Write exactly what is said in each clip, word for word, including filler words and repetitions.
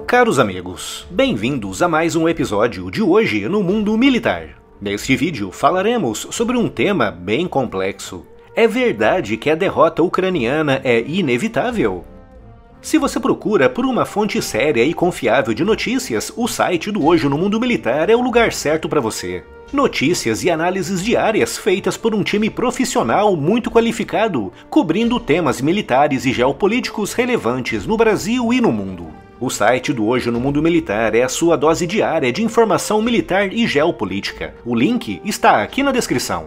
Caros amigos, bem-vindos a mais um episódio de Hoje no Mundo Militar. Neste vídeo falaremos sobre um tema bem complexo. É verdade que a derrota ucraniana é inevitável? Se você procura por uma fonte séria e confiável de notícias, o site do Hoje no Mundo Militar é o lugar certo para você. Notícias e análises diárias feitas por um time profissional muito qualificado, cobrindo temas militares e geopolíticos relevantes no Brasil e no mundo. O site do Hoje no Mundo Militar é a sua dose diária de informação militar e geopolítica. O link está aqui na descrição.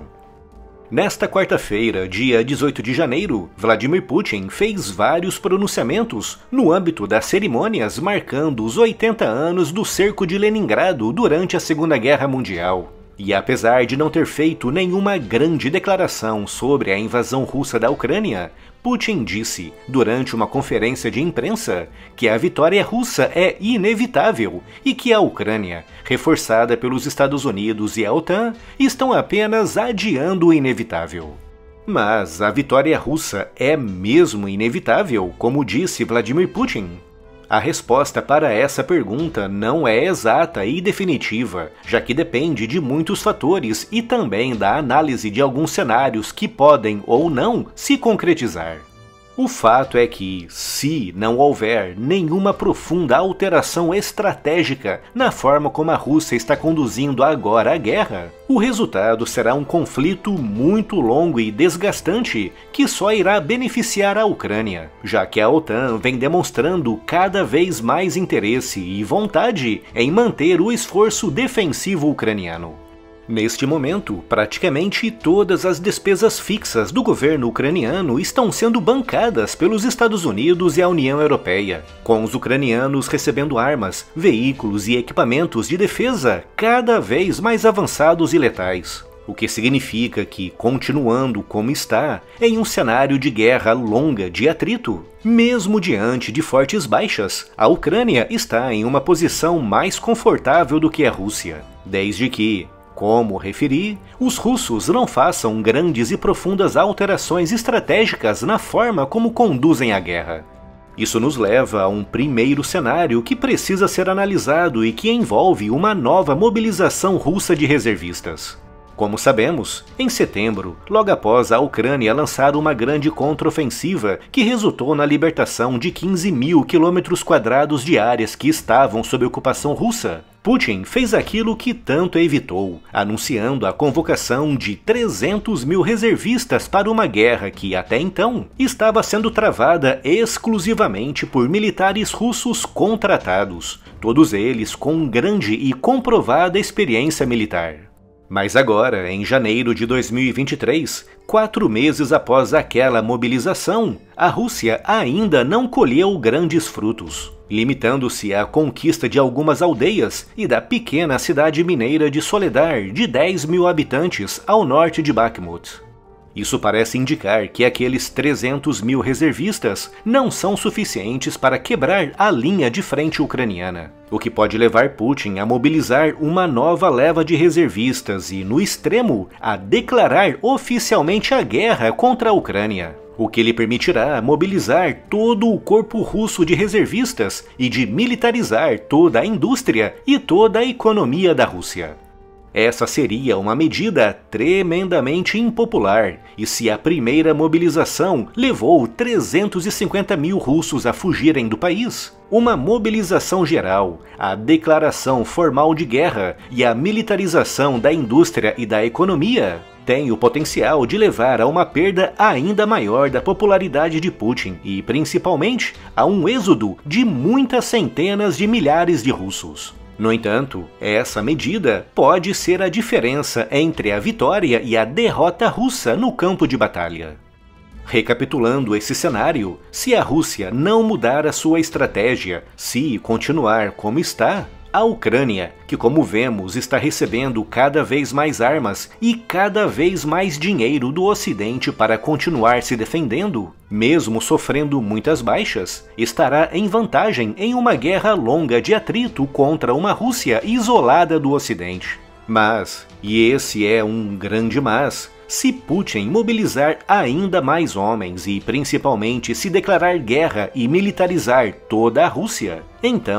Nesta quarta-feira, dia dezoito de janeiro, Vladimir Putin fez vários pronunciamentos no âmbito das cerimônias marcando os oitenta anos do cerco de Leningrado durante a Segunda Guerra Mundial. E apesar de não ter feito nenhuma grande declaração sobre a invasão russa da Ucrânia, Putin disse, durante uma conferência de imprensa, que a vitória russa é inevitável e que a Ucrânia, reforçada pelos Estados Unidos e a OTAN, estão apenas adiando o inevitável. Mas a vitória russa é mesmo inevitável, como disse Vladimir Putin? A resposta para essa pergunta não é exata e definitiva, já que depende de muitos fatores e também da análise de alguns cenários que podem ou não se concretizar. O fato é que, se não houver nenhuma profunda alteração estratégica na forma como a Rússia está conduzindo agora a guerra, o resultado será um conflito muito longo e desgastante que só irá beneficiar a Ucrânia, já que a OTAN vem demonstrando cada vez mais interesse e vontade em manter o esforço defensivo ucraniano. Neste momento, praticamente todas as despesas fixas do governo ucraniano estão sendo bancadas pelos Estados Unidos e a União Europeia, com os ucranianos recebendo armas, veículos e equipamentos de defesa cada vez mais avançados e letais. O que significa que, continuando como está, em um cenário de guerra longa de atrito, mesmo diante de fortes baixas, a Ucrânia está em uma posição mais confortável do que a Rússia, desde que, como referi, os russos não façam grandes e profundas alterações estratégicas na forma como conduzem a guerra. Isso nos leva a um primeiro cenário que precisa ser analisado e que envolve uma nova mobilização russa de reservistas. Como sabemos, em setembro, logo após a Ucrânia lançar uma grande contraofensiva que resultou na libertação de quinze mil quilômetros quadrados de áreas que estavam sob ocupação russa, Putin fez aquilo que tanto evitou, anunciando a convocação de trezentos mil reservistas para uma guerra que, até então, estava sendo travada exclusivamente por militares russos contratados, todos eles com grande e comprovada experiência militar. Mas agora, em janeiro de dois mil e vinte e três, quatro meses após aquela mobilização, a Rússia ainda não colheu grandes frutos, limitando-se à conquista de algumas aldeias e da pequena cidade mineira de Soledar, de dez mil habitantes, ao norte de Bakhmut. Isso parece indicar que aqueles trezentos mil reservistas não são suficientes para quebrar a linha de frente ucraniana, o que pode levar Putin a mobilizar uma nova leva de reservistas e, no extremo, a declarar oficialmente a guerra contra a Ucrânia, o que lhe permitirá mobilizar todo o corpo russo de reservistas e de militarizar toda a indústria e toda a economia da Rússia. Essa seria uma medida tremendamente impopular, e se a primeira mobilização levou trezentos e cinquenta mil russos a fugirem do país, uma mobilização geral, a declaração formal de guerra e a militarização da indústria e da economia tem o potencial de levar a uma perda ainda maior da popularidade de Putin e, principalmente, a um êxodo de muitas centenas de milhares de russos. No entanto, essa medida pode ser a diferença entre a vitória e a derrota russa no campo de batalha. Recapitulando esse cenário, se a Rússia não mudar a sua estratégia, se continuar como está, a Ucrânia, que como vemos está recebendo cada vez mais armas e cada vez mais dinheiro do Ocidente para continuar se defendendo, mesmo sofrendo muitas baixas, estará em vantagem em uma guerra longa de atrito contra uma Rússia isolada do Ocidente. Mas, e esse é um grande mas, se Putin mobilizar ainda mais homens e principalmente se declarar guerra e militarizar toda a Rússia, então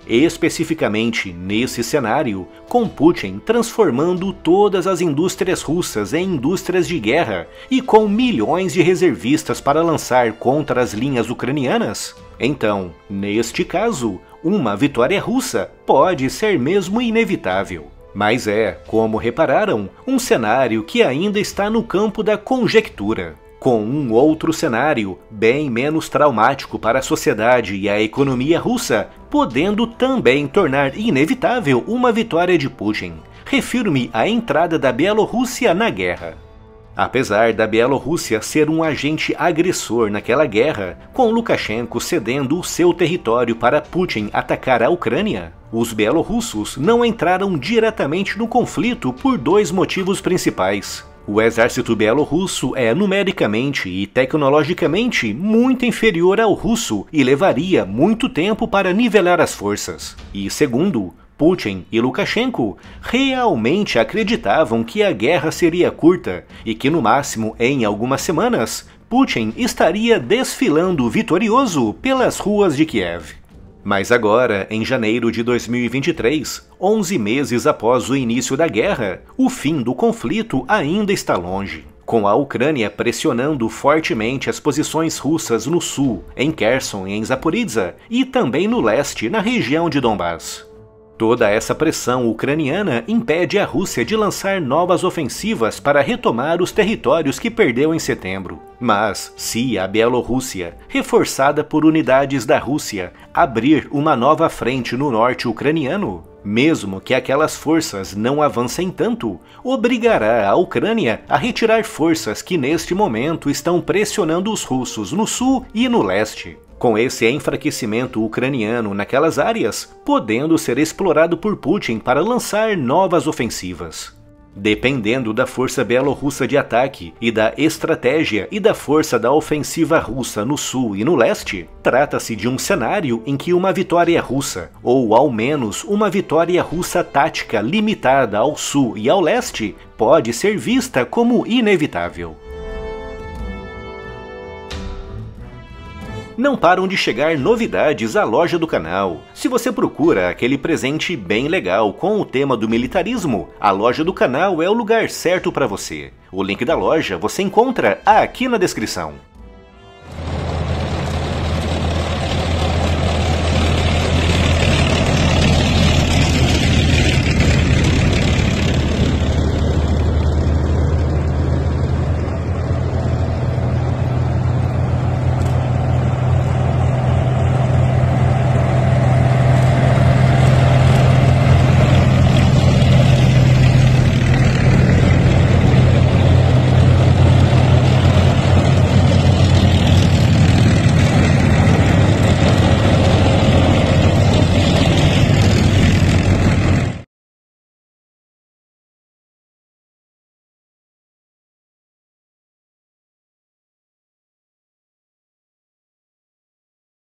Especificamente nesse cenário, com Putin transformando todas as indústrias russas em indústrias de guerra e com milhões de reservistas para lançar contra as linhas ucranianas? Então, neste caso, uma vitória russa pode ser mesmo inevitável. Mas é, como repararam, um cenário que ainda está no campo da conjectura, com um outro cenário bem menos traumático para a sociedade e a economia russa, podendo também tornar inevitável uma vitória de Putin. Refiro-me à entrada da Bielorrússia na guerra. Apesar da Bielorrússia ser um agente agressor naquela guerra, com Lukashenko cedendo o seu território para Putin atacar a Ucrânia, os bielorrussos não entraram diretamente no conflito por dois motivos principais. O exército bielorrusso é numericamente e tecnologicamente muito inferior ao russo e levaria muito tempo para nivelar as forças. E segundo, Putin e Lukashenko realmente acreditavam que a guerra seria curta e que no máximo em algumas semanas Putin estaria desfilando vitorioso pelas ruas de Kiev. Mas agora, em janeiro de dois mil e vinte e três, onze meses após o início da guerra, o fim do conflito ainda está longe, com a Ucrânia pressionando fortemente as posições russas no sul, em Kherson e em Zaporizhzhia, e também no leste, na região de Donbás. Toda essa pressão ucraniana impede a Rússia de lançar novas ofensivas para retomar os territórios que perdeu em setembro. Mas, se a Bielorrússia, reforçada por unidades da Rússia, abrir uma nova frente no norte ucraniano, mesmo que aquelas forças não avancem tanto, obrigará a Ucrânia a retirar forças que neste momento estão pressionando os russos no sul e no leste. Com esse enfraquecimento ucraniano naquelas áreas, podendo ser explorado por Putin para lançar novas ofensivas. Dependendo da força bielorrussa de ataque e da estratégia e da força da ofensiva russa no sul e no leste, trata-se de um cenário em que uma vitória russa, ou ao menos uma vitória russa tática limitada ao sul e ao leste, pode ser vista como inevitável. Não param de chegar novidades à loja do canal. Se você procura aquele presente bem legal com o tema do militarismo, a loja do canal é o lugar certo para você. O link da loja você encontra aqui na descrição.